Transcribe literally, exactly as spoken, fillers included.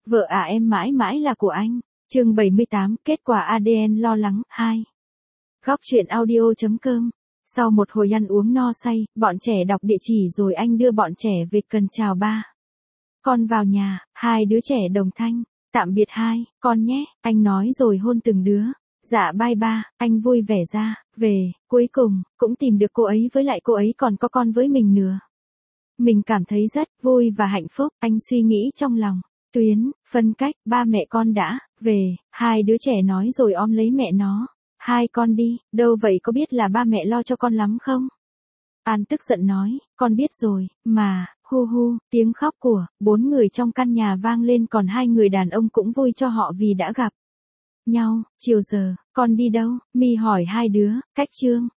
Vợ à em mãi mãi là của anh. Chương bảy mươi tám, kết quả a đê en lo lắng, hai. Góc truyện audio chấm com. Sau một hồi ăn uống no say, bọn trẻ đọc địa chỉ rồi anh đưa bọn trẻ về cần chào ba. Con vào nhà, hai đứa trẻ đồng thanh. Tạm biệt hai, con nhé, anh nói rồi hôn từng đứa. Dạ bye ba, anh vui vẻ ra, về, cuối cùng, cũng tìm được cô ấy với lại cô ấy còn có con với mình nữa. Mình cảm thấy rất vui và hạnh phúc, anh suy nghĩ trong lòng. Tuyến, phân cách, ba mẹ con đã, về, hai đứa trẻ nói rồi ôm lấy mẹ nó. Hai con đi, đâu vậy có biết là ba mẹ lo cho con lắm không? An tức giận nói, con biết rồi, mà, hu hu, tiếng khóc của bốn người trong căn nhà vang lên còn hai người đàn ông cũng vui cho họ vì đã gặp nhau. Chiều giờ, con đi đâu? Mi hỏi hai đứa, cách Trương.